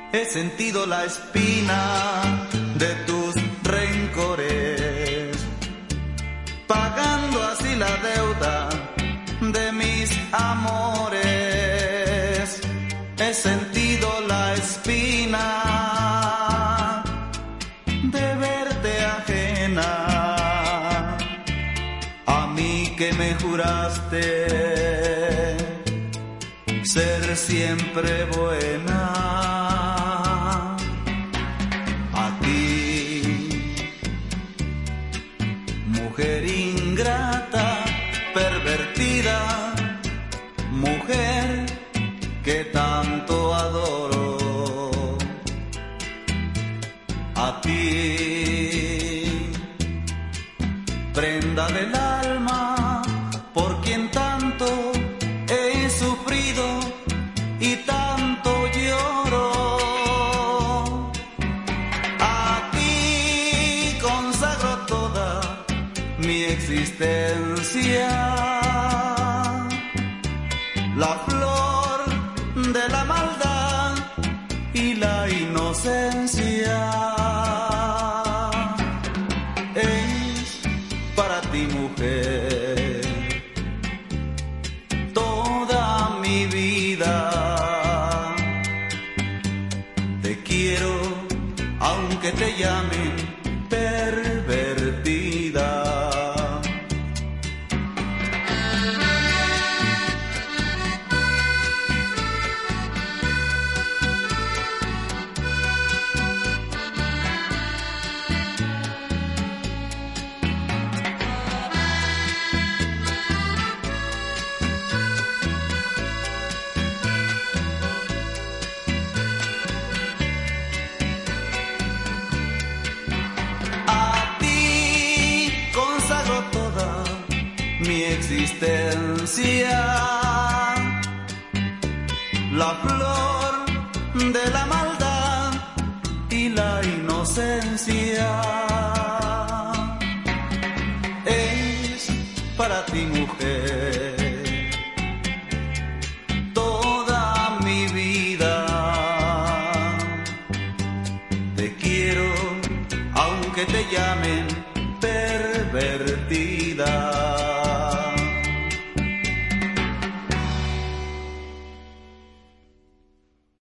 he sentido la espina de tus rencores, pagando así la deuda de mis amores. He sentido la espina de verte ajena, a mí que me juraste ser siempre buena. A ti, mujer ingrata, pervertida, mujer que tanto adoro. A ti, prenda del alma, por quien tanto he sufrido y tanto lloro. A ti consagro toda mi existencia, la flor de la maldad y la inocencia. Es para ti, mujer, toda mi vida. Te quiero aunque te llamen pervertida. Mi existencia, la flor de la maldad y la inocencia. Es para ti, mujer, toda mi vida. Te quiero aunque te llamen pervertida.